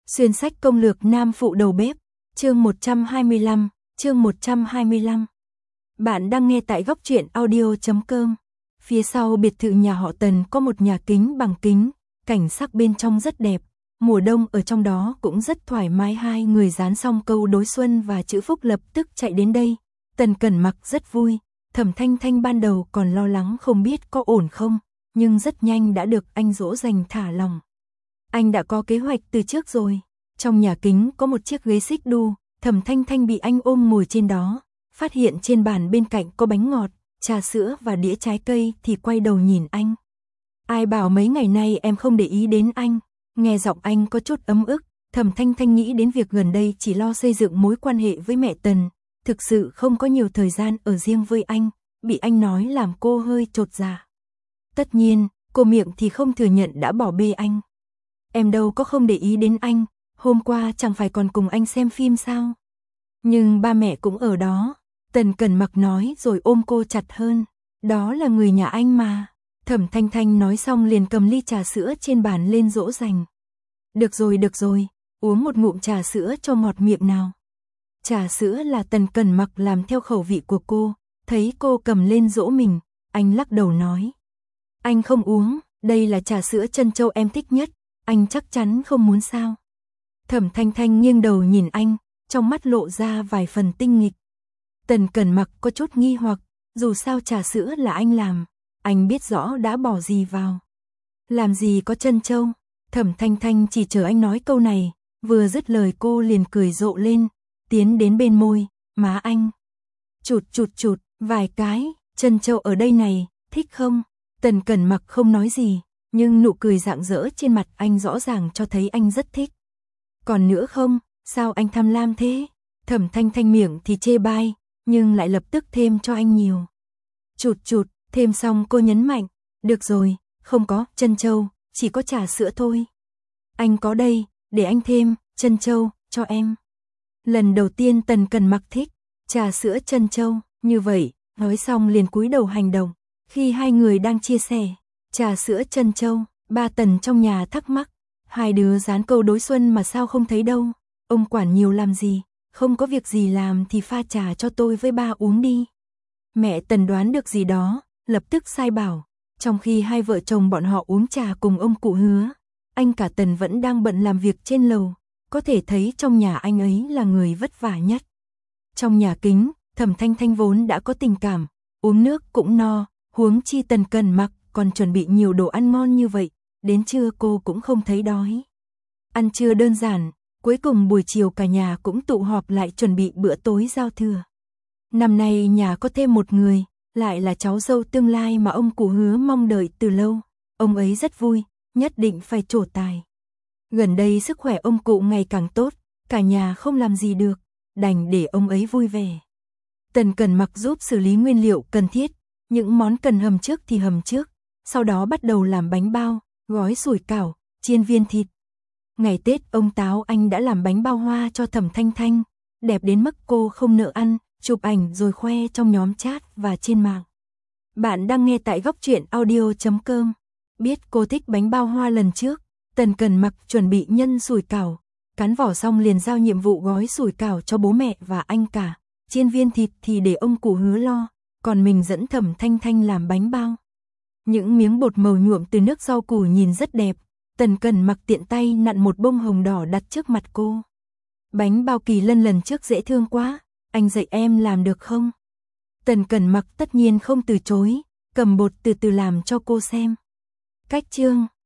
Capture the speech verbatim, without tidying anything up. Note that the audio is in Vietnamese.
Xuyên sách công lược nam phụ đầu bếp, chương một trăm hai mươi lăm, chương một trăm hai mươi lăm. Bạn đang nghe tại góc truyện audio chấm com. Phía sau biệt thự nhà họ Tần có một nhà kính bằng kính, cảnh sắc bên trong rất đẹp. Mùa đông ở trong đó cũng rất thoải mái. Hai người dán xong câu đối xuân và chữ phúc lập tức chạy đến đây. Tần Cẩn Mặc rất vui, Thẩm Thanh Thanh ban đầu còn lo lắng không biết có ổn không, nhưng rất nhanh đã được anh dỗ dành thả lòng. Anh đã có kế hoạch từ trước rồi. Trong nhà kính có một chiếc ghế xích đu, Thẩm Thanh Thanh bị anh ôm ngồi trên đó, phát hiện trên bàn bên cạnh có bánh ngọt, trà sữa và đĩa trái cây thì quay đầu nhìn anh. Ai bảo mấy ngày nay em không để ý đến anh? Nghe giọng anh có chút ấm ức, Thẩm Thanh Thanh nghĩ đến việc gần đây chỉ lo xây dựng mối quan hệ với mẹ Tần, thực sự không có nhiều thời gian ở riêng với anh, bị anh nói làm cô hơi chột dạ. Tất nhiên, cô miệng thì không thừa nhận đã bỏ bê anh. Em đâu có không để ý đến anh, hôm qua chẳng phải còn cùng anh xem phim sao? Nhưng ba mẹ cũng ở đó, Tần Cẩn Mặc nói rồi ôm cô chặt hơn. Đó là người nhà anh mà. Thẩm Thanh Thanh nói xong liền cầm ly trà sữa trên bàn lên dỗ dành. Được rồi được rồi, uống một ngụm trà sữa cho ngọt miệng nào. Trà sữa là Tần Cẩn Mặc làm theo khẩu vị của cô, thấy cô cầm lên dỗ mình, anh lắc đầu nói. Anh không uống, đây là trà sữa trân châu em thích nhất, anh chắc chắn không muốn sao. Thẩm Thanh Thanh nghiêng đầu nhìn anh, trong mắt lộ ra vài phần tinh nghịch. Tần Cẩn Mặc có chút nghi hoặc, dù sao trà sữa là anh làm, anh biết rõ đã bỏ gì vào. Làm gì có trân châu, Thẩm Thanh Thanh chỉ chờ anh nói câu này, vừa dứt lời cô liền cười rộ lên, tiến đến bên môi, má anh. Chụt chụt chụt, vài cái, trân châu ở đây này, thích không? Tần Cẩn Mặc không nói gì, nhưng nụ cười rạng rỡ trên mặt anh rõ ràng cho thấy anh rất thích. Còn nữa không, sao anh tham lam thế? Thẩm Thanh Thanh miệng thì chê bai, nhưng lại lập tức thêm cho anh nhiều. Chụt chụt, thêm xong cô nhấn mạnh, được rồi, không có trân châu, chỉ có trà sữa thôi. Anh có đây, để anh thêm trân châu cho em. Lần đầu tiên Tần Cẩn Mặc thích trà sữa trân châu, như vậy, nói xong liền cúi đầu hành động. Khi hai người đang chia sẻ trà sữa trân châu, ba Tần trong nhà thắc mắc, hai đứa dán câu đối xuân mà sao không thấy đâu, ông quản nhiều làm gì, không có việc gì làm thì pha trà cho tôi với ba uống đi. Mẹ Tần đoán được gì đó, lập tức sai bảo, trong khi hai vợ chồng bọn họ uống trà cùng ông cụ Hứa, anh cả Tần vẫn đang bận làm việc trên lầu, có thể thấy trong nhà anh ấy là người vất vả nhất. Trong nhà kính, Thẩm Thanh Thanh vốn đã có tình cảm, uống nước cũng no, huống chi Tần Cẩn Mặc còn chuẩn bị nhiều đồ ăn ngon như vậy, đến trưa cô cũng không thấy đói. Ăn trưa đơn giản, cuối cùng buổi chiều cả nhà cũng tụ họp lại chuẩn bị bữa tối giao thừa. Năm nay nhà có thêm một người, lại là cháu dâu tương lai mà ông cụ Hứa mong đợi từ lâu, ông ấy rất vui, nhất định phải trổ tài. Gần đây sức khỏe ông cụ ngày càng tốt, cả nhà không làm gì được, đành để ông ấy vui vẻ. Tần Cẩn Mặc giúp xử lý nguyên liệu cần thiết, những món cần hầm trước thì hầm trước, sau đó bắt đầu làm bánh bao, gói sủi cảo, chiên viên thịt. Ngày Tết ông Táo anh đã làm bánh bao hoa cho Thẩm Thanh Thanh, đẹp đến mức cô không nỡ ăn, chụp ảnh rồi khoe trong nhóm chat và trên mạng. Bạn đang nghe tại góc truyện audio chấm com. Biết cô thích bánh bao hoa lần trước, Tần Cẩn Mặc chuẩn bị nhân sủi cảo, cán vỏ xong liền giao nhiệm vụ gói sủi cảo cho bố mẹ và anh cả, chiên viên thịt thì để ông cụ Hứa lo, còn mình dẫn Thẩm Thanh Thanh làm bánh bao. Những miếng bột màu nhuộm từ nước rau củ nhìn rất đẹp, Tần Cẩn Mặc tiện tay nặn một bông hồng đỏ đặt trước mặt cô. Bánh bao Kỳ Lân lần trước dễ thương quá, anh dạy em làm được không? Tần Cẩn Mặc tất nhiên không từ chối, cầm bột từ từ làm cho cô xem. Cách chương